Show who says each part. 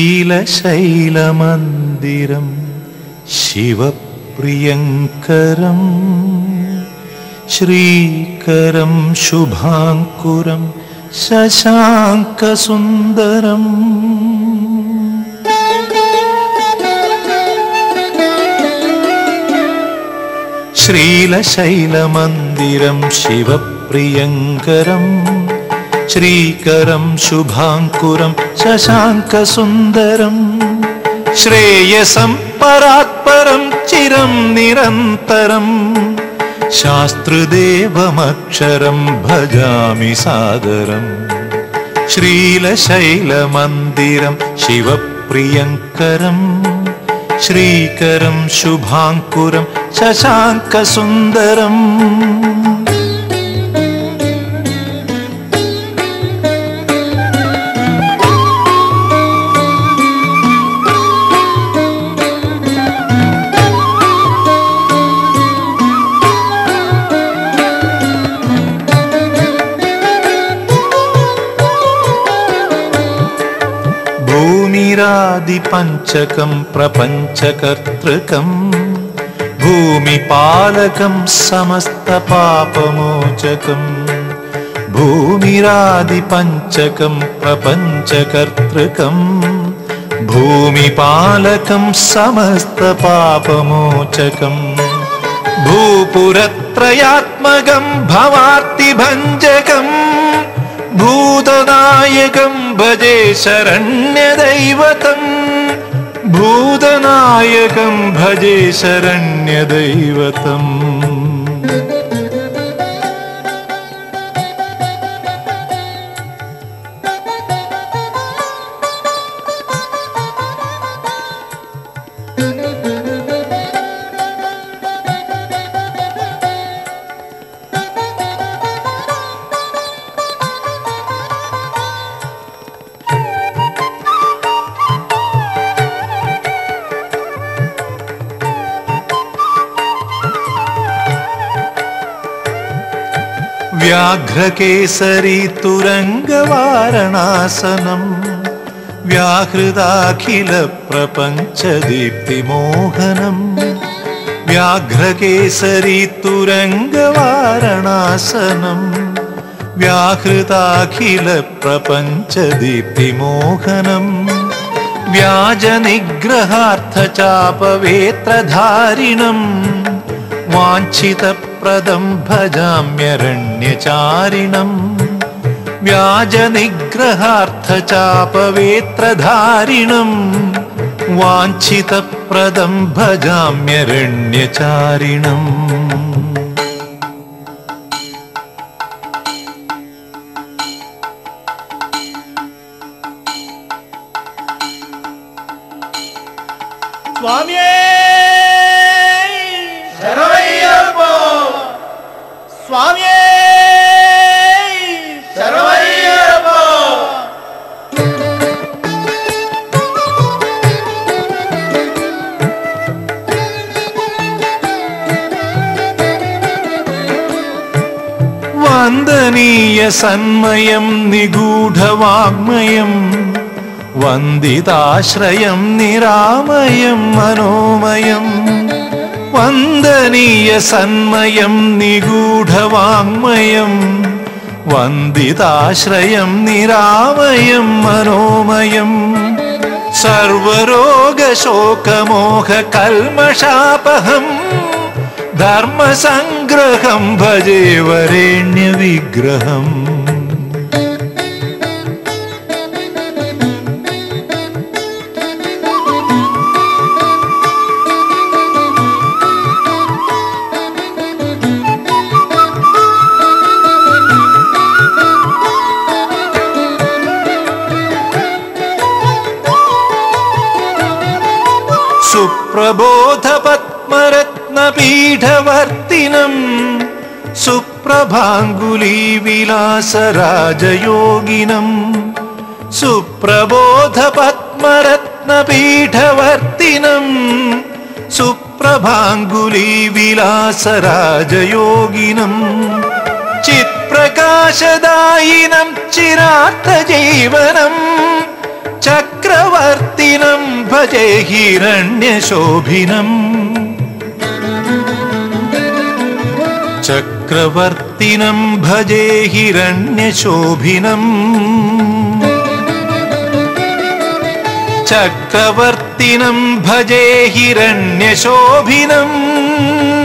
Speaker 1: ശ്രീലശൈലമന്ദിരം ശിവപ്രിയങ്കരം ശ്രീകരം ശുഭാങ്കുരം ശശാങ്കസുന്ദരം ശ്രീലശൈലമന്ദിരം ശിവപ്രിയങ്കരം ശ്രീകരം ശുഭാങ്കുരം ശശാങ്കസുന്ദരം ശ്രേയസം പരാത്പരം ചിരം നിരന്തരം ശാസ്തൃദേവമക്ഷരം ഭജാമി സാദരം ശ്രീലശൈലമന്ദിരം ശിവപ്രിയങ്കരം ശ്രീകരം ശുഭാങ്കുരം ശശാങ്കസുന്ദരം ഭൂമിരാദിപഞ്ചകം പ്രപഞ്ചകർതൃകം ഭൂമിപാലകം സമസ്തപാപമോചകം ഭൂമിരാദിപഞ്ചകം പ്രപഞ്ചകർതൃകം ഭൂമിപാലകം സമസ്തപാപമോചകം ഭൂപുരത്രയാത്മകം ഭവാർത്തിഭഞ്ജകം ഭൂതനായകം ഭജേ ശരണ്യദൈവതം ഭൂതനായകം ഭജേ ശരണ്യദൈവതം വ്യാഘ്രകേസരി തുരംഗവാരണാസനം വ്യാഹൃതാഖില പ്രപഞ്ചദീപ്തിമോഹനം വ്യാഘ്രകേസരി തുരംഗവാരണാസനം വ്യാഹൃതാഖില പ്രപഞ്ചദീപ്തിമോഹനം വ്യാജനിഗ്രഹാർത്ഥചാപവേത്രധാരിണം വാഞ്ചിതപ്രദം ഭജാമ്യരണ്യചാരിണം വ്യാജനിഗ്രഹാർത്ഥചാപവേത്രധാരിണം വാഞ്ചിതപ്രദം ഭജാമ്യരണ്യചാരിണം
Speaker 2: സ്വാമിയേ സ്വാമിയേ ശരണമയ്യപ്പോ.
Speaker 1: വന്ദനീയ സന്മയം നിഗൂഢവാഗ്മയം വന്ദിതാശ്രയം നിരാമയം മനോമയം വന്ദനീയ സന്മയം നിഗൂഢവാങ്മയം വന്ദിതാശ്രയം നിരാമയം മനോമയം സർവരോഗശോകമോഹ കൽമഷാപഹം ധർമ്മസംഗ്രഹം ഭജേ വരേണ്യവിഗ്രഹം സുപ്രബോധപത്മരത്നപീഠവർത്തിനം സുപ്രഭാംഗുലീവിലാസരാജയോഗിനം സുപ്രബോധപത്മരത്നപീഠവർത്തിനം സുപ്രഭാംഗുലീവിലാസരാജയോഗിനം ചിത്പ്രകാശദായിനം ചിരാർത്ഥജീവനം ചക്രവർത്തി ചക്രവർത്തിനം ഭജേ ഹിരണ്യശോഭിനം ചക്രവർത്തിനം ഭജേ ഹിരണ്യശോഭിനം ചക്രവർത്തിനം ഭജേ ഹിരണ്യശോഭിനം